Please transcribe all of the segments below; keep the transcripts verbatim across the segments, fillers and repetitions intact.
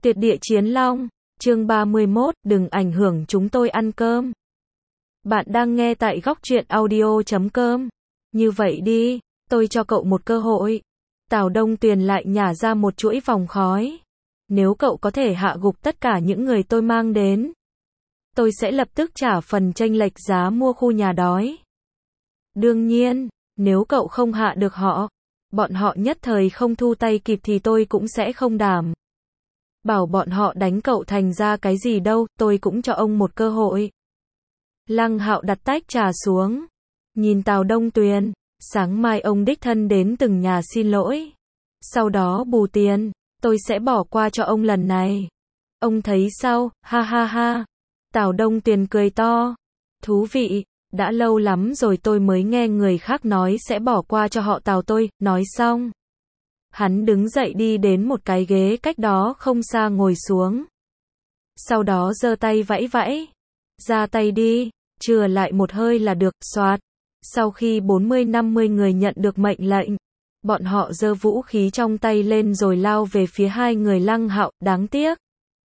Tuyệt địa chiến long, chương ba mươi mốt, đừng ảnh hưởng chúng tôi ăn cơm. Bạn đang nghe tại góc truyện audio chấm com. Như vậy đi, tôi cho cậu một cơ hội. Tào Đông Tuyền lại nhả ra một chuỗi vòng khói. Nếu cậu có thể hạ gục tất cả những người tôi mang đến, tôi sẽ lập tức trả phần chênh lệch giá mua khu nhà đói. Đương nhiên, nếu cậu không hạ được họ, bọn họ nhất thời không thu tay kịp thì tôi cũng sẽ không đảm bảo bọn họ đánh cậu thành ra cái gì đâu, tôi cũng cho ông một cơ hội. Lăng Hạo đặt tách trà xuống, nhìn Tào Đông Tuyền, sáng mai ông đích thân đến từng nhà xin lỗi. Sau đó bù tiền, tôi sẽ bỏ qua cho ông lần này. Ông thấy sao, ha ha ha. Tào Đông Tuyền cười to. Thú vị, đã lâu lắm rồi tôi mới nghe người khác nói sẽ bỏ qua cho họ Tào tôi, nói xong. Hắn đứng dậy đi đến một cái ghế cách đó không xa ngồi xuống. Sau đó giơ tay vẫy vẫy. Ra tay đi, chừa lại một hơi là được, soạt. Sau khi bốn mươi năm mươi người nhận được mệnh lệnh, bọn họ giơ vũ khí trong tay lên rồi lao về phía hai người Lăng Hạo, đáng tiếc.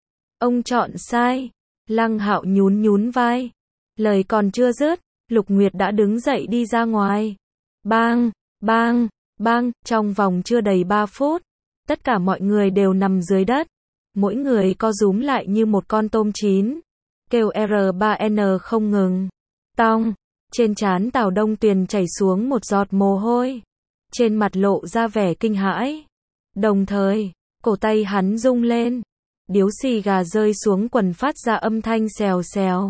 Ông chọn sai. Lăng Hạo nhún nhún vai. Lời còn chưa dứt, Lục Nguyệt đã đứng dậy đi ra ngoài. Bang, bang, bang, trong vòng chưa đầy ba phút, tất cả mọi người đều nằm dưới đất. Mỗi người co rúm lại như một con tôm chín. Kêu R ba N không ngừng. Tong, trên trán Tào Đông Tuyền chảy xuống một giọt mồ hôi. Trên mặt lộ ra vẻ kinh hãi. Đồng thời, cổ tay hắn rung lên. Điếu xì gà rơi xuống quần phát ra âm thanh xèo xèo.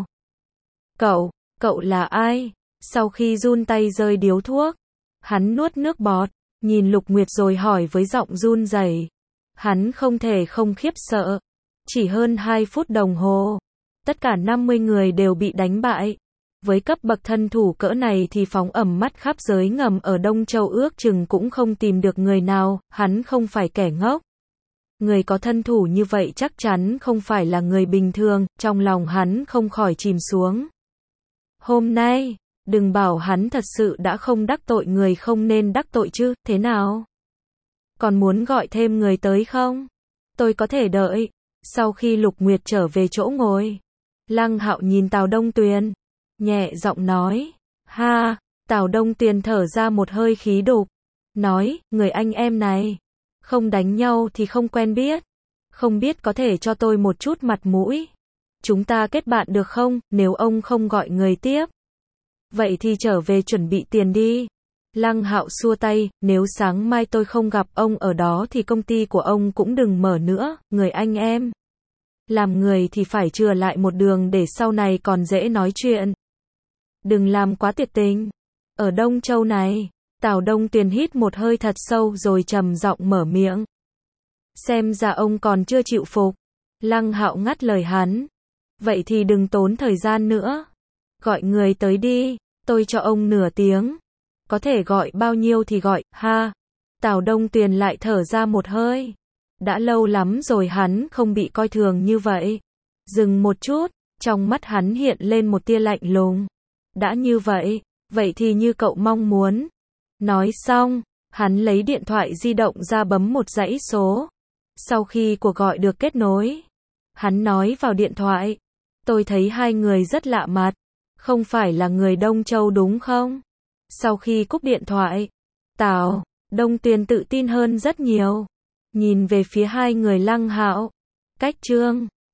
Cậu, cậu là ai? Sau khi run tay rơi điếu thuốc, hắn nuốt nước bọt, nhìn Lục Nguyệt rồi hỏi với giọng run rẩy. Hắn không thể không khiếp sợ. Chỉ hơn hai phút đồng hồ, tất cả năm mươi người đều bị đánh bại. Với cấp bậc thân thủ cỡ này thì phóng ẩm mắt khắp giới ngầm ở Đông Châu ước chừng cũng không tìm được người nào, hắn không phải kẻ ngốc. Người có thân thủ như vậy chắc chắn không phải là người bình thường, trong lòng hắn không khỏi chìm xuống. Hôm nay, đừng bảo hắn thật sự đã không đắc tội người không nên đắc tội chứ, thế nào? Còn muốn gọi thêm người tới không? Tôi có thể đợi. Sau khi Lục Nguyệt trở về chỗ ngồi, Lăng Hạo nhìn Tào Đông Tuyền, nhẹ giọng nói, ha, Tào Đông Tuyền thở ra một hơi khí đục, nói, người anh em này, không đánh nhau thì không quen biết, không biết có thể cho tôi một chút mặt mũi. Chúng ta kết bạn được không, nếu ông không gọi người tiếp. Vậy thì trở về chuẩn bị tiền đi. Lăng Hạo xua tay, nếu sáng mai tôi không gặp ông ở đó thì công ty của ông cũng đừng mở nữa, người anh em. Làm người thì phải chừa lại một đường để sau này còn dễ nói chuyện. Đừng làm quá tuyệt tình. Ở Đông Châu này, Tào Đông Tuyền hít một hơi thật sâu rồi trầm giọng mở miệng. Xem ra ông còn chưa chịu phục. Lăng Hạo ngắt lời hắn. Vậy thì đừng tốn thời gian nữa. Gọi người tới đi, tôi cho ông nửa tiếng. Có thể gọi bao nhiêu thì gọi, ha. Tào Đông Tuyền lại thở ra một hơi. Đã lâu lắm rồi hắn không bị coi thường như vậy. Dừng một chút, trong mắt hắn hiện lên một tia lạnh lùng. Đã như vậy, vậy thì như cậu mong muốn. Nói xong, hắn lấy điện thoại di động ra bấm một dãy số. Sau khi cuộc gọi được kết nối, hắn nói vào điện thoại. Tôi thấy hai người rất lạ mặt. Không phải là người Đông Châu đúng không? Sau khi cúp điện thoại, Tào Đông Tuyền tự tin hơn rất nhiều. Nhìn về phía hai người Lăng Hạo. Cách chương